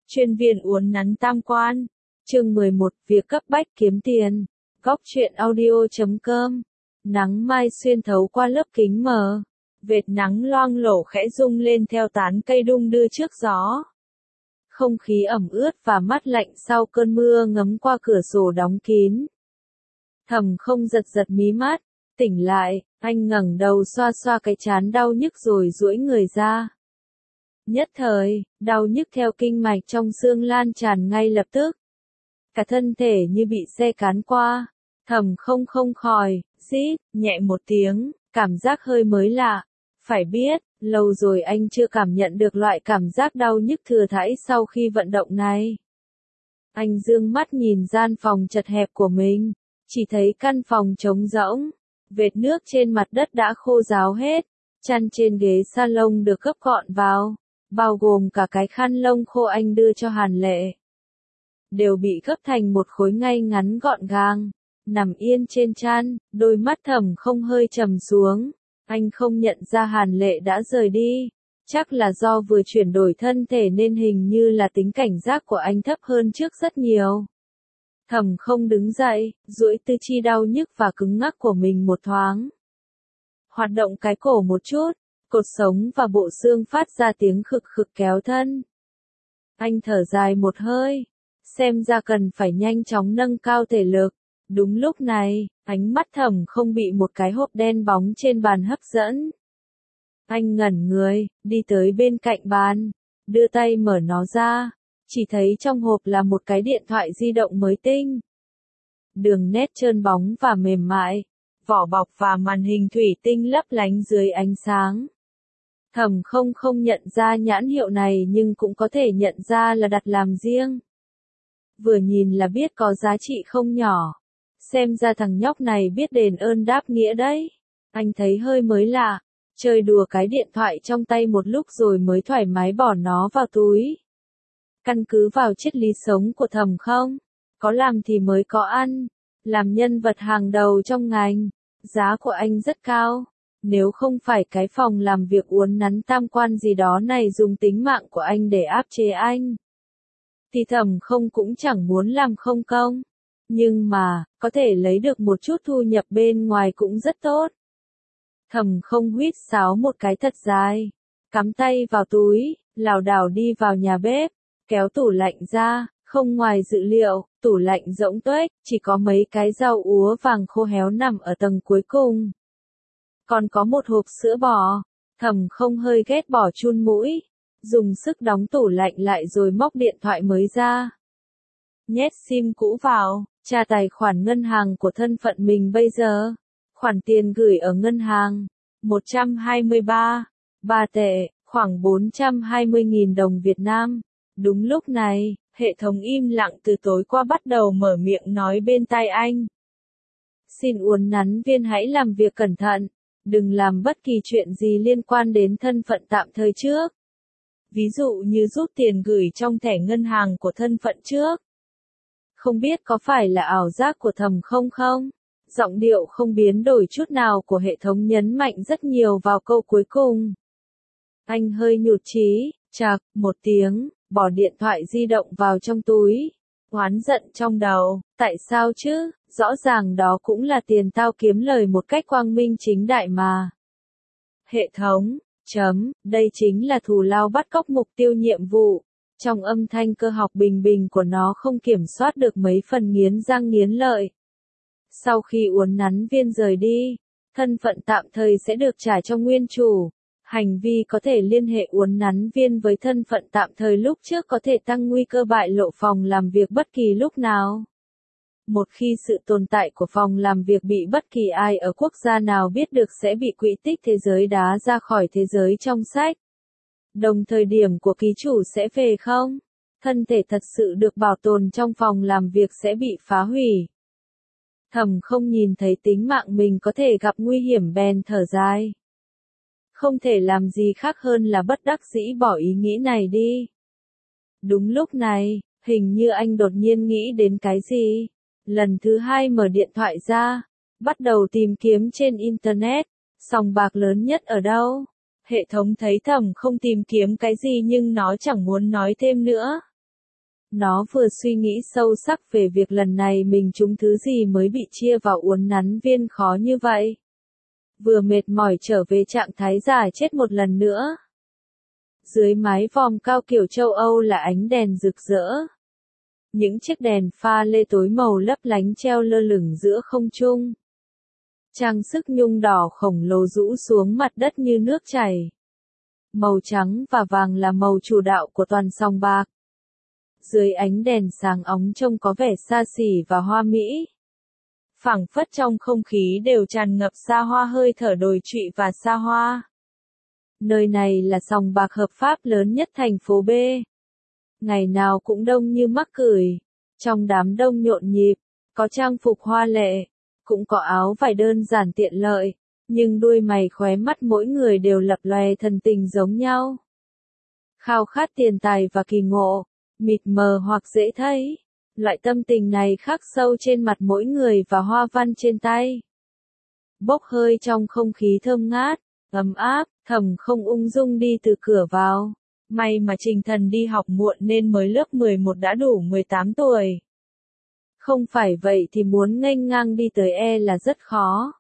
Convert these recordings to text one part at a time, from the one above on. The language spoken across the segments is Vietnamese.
Chuyên viên uốn nắn tam quan. Chương 11, việc cấp bách kiếm tiền. Góc truyện audio.com. Nắng mai xuyên thấu qua lớp kính mờ. Vệt nắng loang lổ khẽ rung lên theo tán cây đung đưa trước gió. Không khí ẩm ướt và mát lạnh sau cơn mưa ngấm qua cửa sổ đóng kín. Thầm không giật giật mí mắt, tỉnh lại, anh ngẩng đầu xoa xoa cái trán đau nhức rồi duỗi người ra. Nhất thời, đau nhức theo kinh mạch trong xương lan tràn ngay lập tức. Cả thân thể như bị xe cán qua, Thầm không khỏi, rít nhẹ một tiếng, cảm giác hơi mới lạ. Phải biết, lâu rồi anh chưa cảm nhận được loại cảm giác đau nhức thừa thãi sau khi vận động này. Anh dương mắt nhìn gian phòng chật hẹp của mình, chỉ thấy căn phòng trống rỗng, vệt nước trên mặt đất đã khô ráo hết, chăn trên ghế salon được gấp gọn vào, bao gồm cả cái khăn lông khô anh đưa cho Hàn Lệ. Đều bị gấp thành một khối ngay ngắn gọn gàng, nằm yên trên chăn, đôi mắt Thầm không hơi trầm xuống. Anh không nhận ra Hàn Lệ đã rời đi, chắc là do vừa chuyển đổi thân thể nên hình như là tính cảnh giác của anh thấp hơn trước rất nhiều. Thầm không đứng dậy, duỗi tứ chi đau nhức và cứng ngắc của mình một thoáng. Hoạt động cái cổ một chút, cột sống và bộ xương phát ra tiếng khực khực kéo thân. Anh thở dài một hơi, xem ra cần phải nhanh chóng nâng cao thể lực. Đúng lúc này, ánh mắt Thầm không bị một cái hộp đen bóng trên bàn hấp dẫn. Anh ngẩn người, đi tới bên cạnh bàn, đưa tay mở nó ra, chỉ thấy trong hộp là một cái điện thoại di động mới tinh. Đường nét trơn bóng và mềm mại, vỏ bọc và màn hình thủy tinh lấp lánh dưới ánh sáng. Thầm không nhận ra nhãn hiệu này nhưng cũng có thể nhận ra là đặt làm riêng. Vừa nhìn là biết có giá trị không nhỏ. Xem ra thằng nhóc này biết đền ơn đáp nghĩa đấy. Anh thấy hơi mới lạ, chơi đùa cái điện thoại trong tay một lúc rồi mới thoải mái bỏ nó vào túi. Căn cứ vào triết lý sống của Thầm không, có làm thì mới có ăn, làm nhân vật hàng đầu trong ngành, giá của anh rất cao. Nếu không phải cái phòng làm việc uốn nắn tam quan gì đó này dùng tính mạng của anh để áp chế anh, thì Thầm không cũng chẳng muốn làm không công. Nhưng mà, có thể lấy được một chút thu nhập bên ngoài cũng rất tốt. Thầm không huýt sáo một cái thật dài, cắm tay vào túi, lảo đảo đi vào nhà bếp, kéo tủ lạnh ra, không ngoài dự liệu, tủ lạnh rỗng tuếch, chỉ có mấy cái rau úa vàng khô héo nằm ở tầng cuối cùng. Còn có một hộp sữa bò, Thầm không hơi ghét bỏ chun mũi, dùng sức đóng tủ lạnh lại rồi móc điện thoại mới ra. Nhét sim cũ vào, tra tài khoản ngân hàng của thân phận mình bây giờ. Khoản tiền gửi ở ngân hàng, 123 tệ, khoảng 420.000 đồng Việt Nam. Đúng lúc này, hệ thống im lặng từ tối qua bắt đầu mở miệng nói bên tai anh. Xin uốn nắn viên hãy làm việc cẩn thận, đừng làm bất kỳ chuyện gì liên quan đến thân phận tạm thời trước. Ví dụ như rút tiền gửi trong thẻ ngân hàng của thân phận trước. Không biết có phải là ảo giác của Thầm không? Giọng điệu không biến đổi chút nào của hệ thống nhấn mạnh rất nhiều vào câu cuối cùng. Anh hơi nhụt chí, chạc, một tiếng, bỏ điện thoại di động vào trong túi. Oán giận trong đầu, tại sao chứ, rõ ràng đó cũng là tiền tao kiếm lời một cách quang minh chính đại mà. Hệ thống, đây chính là thù lao bắt cóc mục tiêu nhiệm vụ. Trong âm thanh cơ học bình bình của nó không kiểm soát được mấy phần nghiến răng nghiến lợi. Sau khi uốn nắn viên rời đi, thân phận tạm thời sẽ được trả cho nguyên chủ. Hành vi có thể liên hệ uốn nắn viên với thân phận tạm thời lúc trước có thể tăng nguy cơ bại lộ phòng làm việc bất kỳ lúc nào. Một khi sự tồn tại của phòng làm việc bị bất kỳ ai ở quốc gia nào biết được sẽ bị quỹ tích thế giới đá ra khỏi thế giới trong sách. Đồng thời điểm của ký chủ sẽ về không? Thân thể thật sự được bảo tồn trong phòng làm việc sẽ bị phá hủy. Thầm không nhìn thấy tính mạng mình có thể gặp nguy hiểm bèn thở dài. Không thể làm gì khác hơn là bất đắc dĩ bỏ ý nghĩ này đi. Đúng lúc này, hình như anh đột nhiên nghĩ đến cái gì. Lần thứ hai mở điện thoại ra, bắt đầu tìm kiếm trên Internet, sòng bạc lớn nhất ở đâu. Hệ thống thấy Thầm không tìm kiếm cái gì nhưng nó chẳng muốn nói thêm nữa. Nó vừa suy nghĩ sâu sắc về việc lần này mình trúng thứ gì mới bị chia vào uốn nắn viên khó như vậy. Vừa mệt mỏi trở về trạng thái giả chết một lần nữa. Dưới mái vòm cao kiểu châu Âu là ánh đèn rực rỡ. Những chiếc đèn pha lê tối màu lấp lánh treo lơ lửng giữa không trung. Trang sức nhung đỏ khổng lồ rũ xuống mặt đất như nước chảy. Màu trắng và vàng là màu chủ đạo của toàn sòng bạc. Dưới ánh đèn sáng óng trông có vẻ xa xỉ và hoa mỹ. Phảng phất trong không khí đều tràn ngập xa hoa hơi thở đồi trụy và xa hoa. Nơi này là sòng bạc hợp pháp lớn nhất thành phố B. Ngày nào cũng đông như mắc cười. Trong đám đông nhộn nhịp, có trang phục hoa lệ, cũng có áo vải đơn giản tiện lợi, nhưng đuôi mày khóe mắt mỗi người đều lập lòe thần tình giống nhau. Khao khát tiền tài và kỳ ngộ, mịt mờ hoặc dễ thấy. Loại tâm tình này khắc sâu trên mặt mỗi người và hoa văn trên tay. Bốc hơi trong không khí thơm ngát, ấm áp, Thẩm không ung dung đi từ cửa vào. May mà Trình Thần đi học muộn nên mới lớp 11 đã đủ 18 tuổi. Không phải vậy thì muốn nghênh ngang đi tới là rất khó.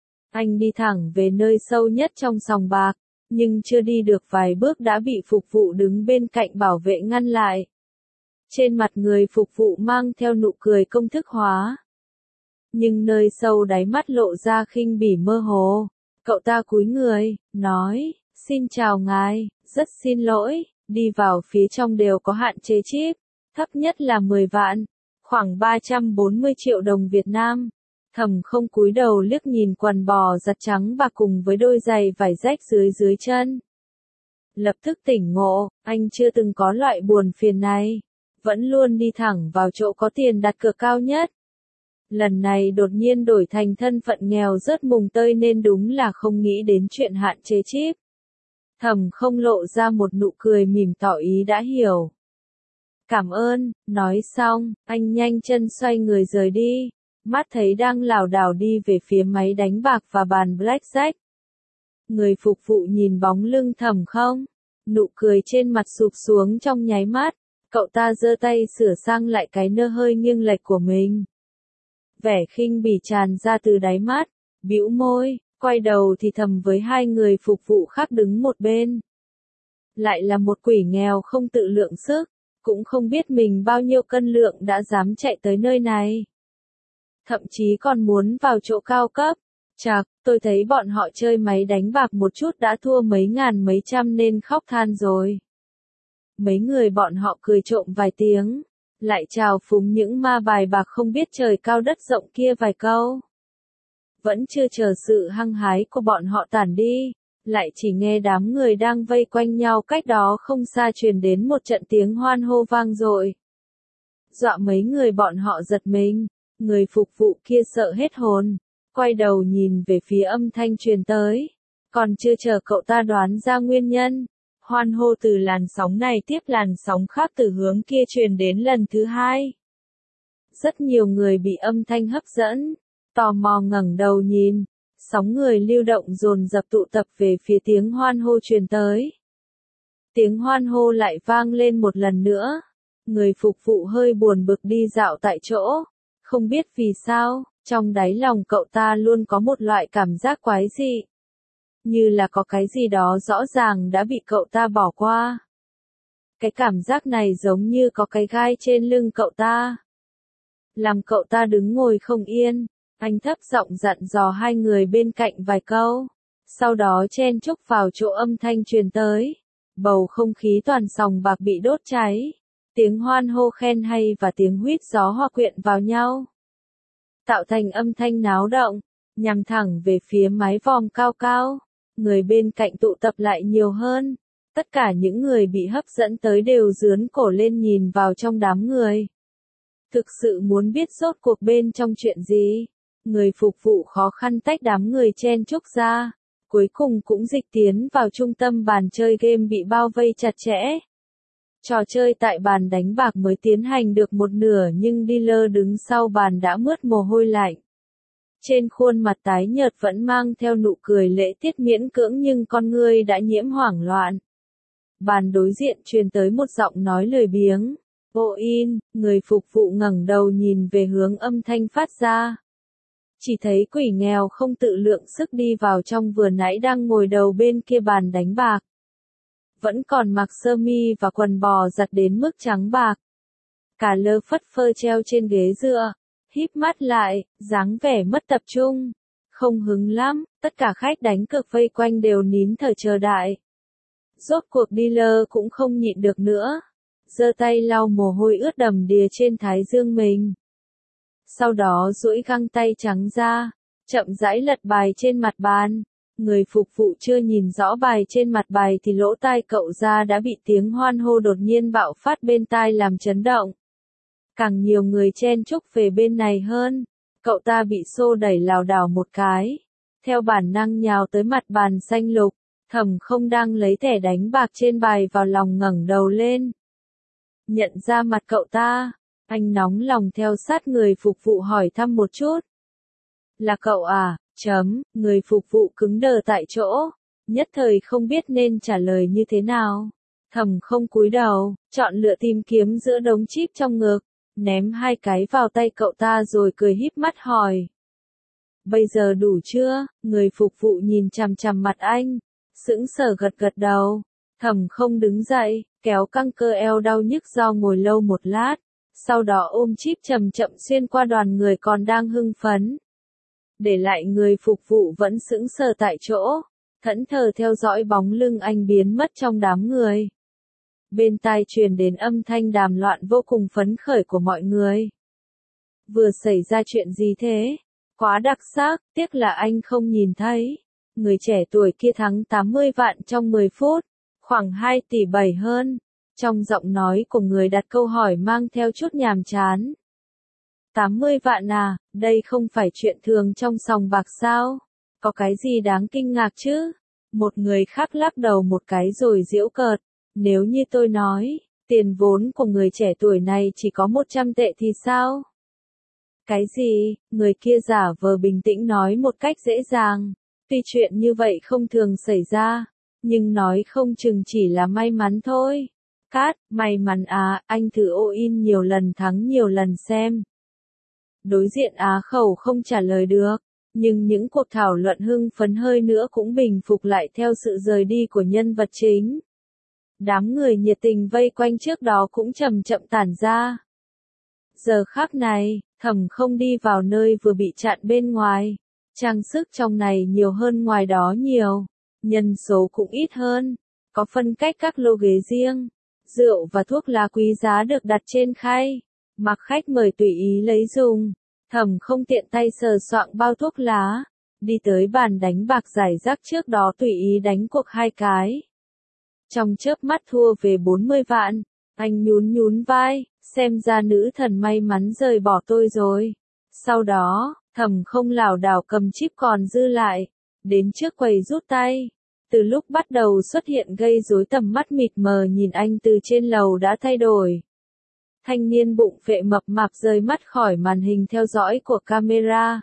Anh đi thẳng về nơi sâu nhất trong sòng bạc, nhưng chưa đi được vài bước đã bị phục vụ đứng bên cạnh bảo vệ ngăn lại. Trên mặt người phục vụ mang theo nụ cười công thức hóa. Nhưng nơi sâu đáy mắt lộ ra khinh bỉ mơ hồ. Cậu ta cúi người, nói, xin chào ngài, rất xin lỗi, đi vào phía trong đều có hạn chế chip, thấp nhất là 10 vạn, khoảng 340 triệu đồng Việt Nam. Thẩm không cúi đầu liếc nhìn quần bò giặt trắng bạc cùng với đôi giày vải rách dưới chân. Lập tức tỉnh ngộ, anh chưa từng có loại buồn phiền này. Vẫn luôn đi thẳng vào chỗ có tiền đặt cược cao nhất. Lần này đột nhiên đổi thành thân phận nghèo rớt mùng tơi nên đúng là không nghĩ đến chuyện hạn chế chip. Thẩm không lộ ra một nụ cười mỉm tỏ ý đã hiểu. Cảm ơn, nói xong, anh nhanh chân xoay người rời đi, mắt thấy đang lảo đảo đi về phía máy đánh bạc và bàn blackjack. Người phục vụ nhìn bóng lưng Thẩm không, nụ cười trên mặt sụp xuống trong nháy mắt. Cậu ta giơ tay sửa sang lại cái nơ hơi nghiêng lệch của mình. Vẻ khinh bỉ tràn ra từ đáy mắt, bĩu môi, quay đầu thì thầm với hai người phục vụ khác đứng một bên. Lại là một quỷ nghèo không tự lượng sức, cũng không biết mình bao nhiêu cân lượng đã dám chạy tới nơi này. Thậm chí còn muốn vào chỗ cao cấp. Chạc, tôi thấy bọn họ chơi máy đánh bạc một chút đã thua mấy ngàn mấy trăm nên khóc than rồi. Mấy người bọn họ cười trộm vài tiếng, lại chào phúng những ma bài bạc không biết trời cao đất rộng kia vài câu. Vẫn chưa chờ sự hăng hái của bọn họ tản đi, lại chỉ nghe đám người đang vây quanh nhau cách đó không xa truyền đến một trận tiếng hoan hô vang dội. Dọa mấy người bọn họ giật mình, người phục vụ kia sợ hết hồn, quay đầu nhìn về phía âm thanh truyền tới, còn chưa chờ cậu ta đoán ra nguyên nhân. Hoan hô từ làn sóng này tiếp làn sóng khác từ hướng kia truyền đến lần thứ hai. Rất nhiều người bị âm thanh hấp dẫn, tò mò ngẩng đầu nhìn, sóng người lưu động dồn dập tụ tập về phía tiếng hoan hô truyền tới. Tiếng hoan hô lại vang lên một lần nữa, người phục vụ hơi buồn bực đi dạo tại chỗ, không biết vì sao, trong đáy lòng cậu ta luôn có một loại cảm giác quái dị. Như là có cái gì đó rõ ràng đã bị cậu ta bỏ qua. Cái cảm giác này giống như có cái gai trên lưng cậu ta. Làm cậu ta đứng ngồi không yên, anh thấp giọng dặn dò hai người bên cạnh vài câu. Sau đó chen chúc vào chỗ âm thanh truyền tới. Bầu không khí toàn sòng bạc bị đốt cháy. Tiếng hoan hô khen hay và tiếng huýt gió hòa quyện vào nhau. Tạo thành âm thanh náo động, nhằm thẳng về phía mái vòm cao cao. Người bên cạnh tụ tập lại nhiều hơn. Tất cả những người bị hấp dẫn tới đều dướn cổ lên nhìn vào trong đám người. Thực sự muốn biết rốt cuộc bên trong chuyện gì. Người phục vụ khó khăn tách đám người chen chúc ra. Cuối cùng cũng dịch tiến vào trung tâm bàn chơi game bị bao vây chặt chẽ. Trò chơi tại bàn đánh bạc mới tiến hành được một nửa nhưng dealer đứng sau bàn đã mướt mồ hôi lạnh. Trên khuôn mặt tái nhợt vẫn mang theo nụ cười lễ tiết miễn cưỡng nhưng con ngươi đã nhiễm hoảng loạn. Bàn đối diện truyền tới một giọng nói lười biếng. In, người phục vụ ngẩng đầu nhìn về hướng âm thanh phát ra. Chỉ thấy quỷ nghèo không tự lượng sức đi vào trong vừa nãy đang ngồi đầu bên kia bàn đánh bạc. Vẫn còn mặc sơ mi và quần bò giặt đến mức trắng bạc. Cả lơ phất phơ treo trên ghế dựa, híp mắt lại, dáng vẻ mất tập trung. Không hứng lắm, tất cả khách đánh cược vây quanh đều nín thở chờ đợi. Rốt cuộc dealer cũng không nhịn được nữa. Giơ tay lau mồ hôi ướt đầm đìa trên thái dương mình. Sau đó duỗi găng tay trắng ra, chậm rãi lật bài trên mặt bàn. Người phục vụ chưa nhìn rõ bài trên mặt bài thì lỗ tai cậu ra đã bị tiếng hoan hô đột nhiên bạo phát bên tai làm chấn động. Càng nhiều người chen chúc về bên này hơn, cậu ta bị xô đẩy lảo đảo một cái, theo bản năng nhào tới mặt bàn xanh lục. Thẩm Không đang lấy thẻ đánh bạc trên bài vào lòng ngẩng đầu lên. Nhận ra mặt cậu ta, anh nóng lòng theo sát người phục vụ hỏi thăm một chút. Là cậu à? Người phục vụ cứng đờ tại chỗ, nhất thời không biết nên trả lời như thế nào. Thẩm Không cúi đầu, chọn lựa tìm kiếm giữa đống chip trong ngực, ném 2 cái vào tay cậu ta rồi cười híp mắt hỏi. Bây giờ đủ chưa? Người phục vụ nhìn chằm chằm mặt anh, sững sờ gật gật đầu. Thẩm Không đứng dậy, kéo căng cơ eo đau nhức do ngồi lâu một lát, sau đó ôm chip chậm chậm xuyên qua đoàn người còn đang hưng phấn. Để lại người phục vụ vẫn sững sờ tại chỗ, thẫn thờ theo dõi bóng lưng anh biến mất trong đám người. Bên tai truyền đến âm thanh đàm loạn vô cùng phấn khởi của mọi người. Vừa xảy ra chuyện gì thế? Quá đặc sắc, tiếc là anh không nhìn thấy. Người trẻ tuổi kia thắng 80 vạn trong 10 phút, khoảng 2 tỷ 7 hơn. Trong giọng nói của người đặt câu hỏi mang theo chút nhàm chán. 80 vạn à, đây không phải chuyện thường trong sòng bạc sao? Có cái gì đáng kinh ngạc chứ? Một người khác lắc đầu một cái rồi giễu cợt. Nếu như tôi nói, tiền vốn của người trẻ tuổi này chỉ có 100 tệ thì sao? Cái gì? Người kia giả vờ bình tĩnh nói một cách dễ dàng. Tuy chuyện như vậy không thường xảy ra, nhưng nói không chừng chỉ là may mắn thôi. Cát, may mắn à, anh thử in nhiều lần thắng nhiều lần xem. Đối diện Á Khẩu không trả lời được, nhưng những cuộc thảo luận hưng phấn hơi nữa cũng bình phục lại theo sự rời đi của nhân vật chính. Đám người nhiệt tình vây quanh trước đó cũng chậm chậm tản ra. Giờ khắc này, Thẩm Không đi vào nơi vừa bị chặn bên ngoài. Trang sức trong này nhiều hơn ngoài đó nhiều, nhân số cũng ít hơn, có phân cách các lô ghế riêng. Rượu và thuốc lá quý giá được đặt trên khay, mặc khách mời tùy ý lấy dùng. Thẩm Không tiện tay sờ soạng bao thuốc lá, đi tới bàn đánh bạc giải rác trước đó tùy ý đánh cuộc 2 cái. Trong chớp mắt thua về 40 vạn, anh nhún nhún vai, xem ra nữ thần may mắn rời bỏ tôi rồi. Sau đó, Thẩm Không lảo đảo cầm chip còn dư lại, đến trước quầy rút tay. Từ lúc bắt đầu xuất hiện gây rối tầm mắt mịt mờ nhìn anh từ trên lầu đã thay đổi. Thanh niên bụng phệ mập mạp rời mắt khỏi màn hình theo dõi của camera.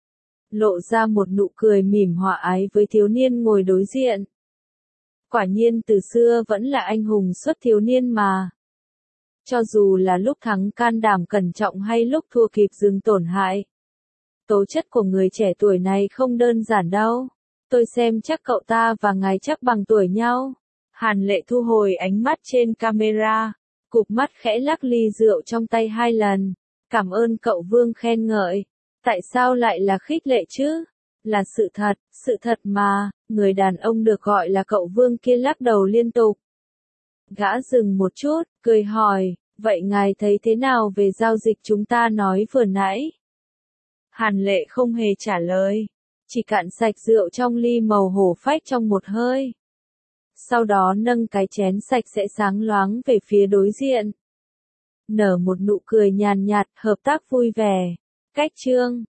Lộ ra một nụ cười mỉm hòa ái với thiếu niên ngồi đối diện. Quả nhiên từ xưa vẫn là anh hùng xuất thiếu niên mà. Cho dù là lúc thắng can đảm cẩn trọng hay lúc thua kịp dừng tổn hại. Tố chất của người trẻ tuổi này không đơn giản đâu. Tôi xem chắc cậu ta và ngài chắc bằng tuổi nhau. Hàn Lệ thu hồi ánh mắt trên camera, cụp mắt khẽ lắc ly rượu trong tay 2 lần. Cảm ơn cậu Vương khen ngợi. Tại sao lại là khích lệ chứ? Là sự thật mà, người đàn ông được gọi là cậu Vương kia lắc đầu liên tục. Gã dừng một chút, cười hỏi, vậy ngài thấy thế nào về giao dịch chúng ta nói vừa nãy? Hàn Lệ không hề trả lời, chỉ cạn sạch rượu trong ly màu hổ phách trong một hơi. Sau đó nâng cái chén sạch sẽ sáng loáng về phía đối diện. Nở một nụ cười nhàn nhạt, hợp tác vui vẻ. Cách chương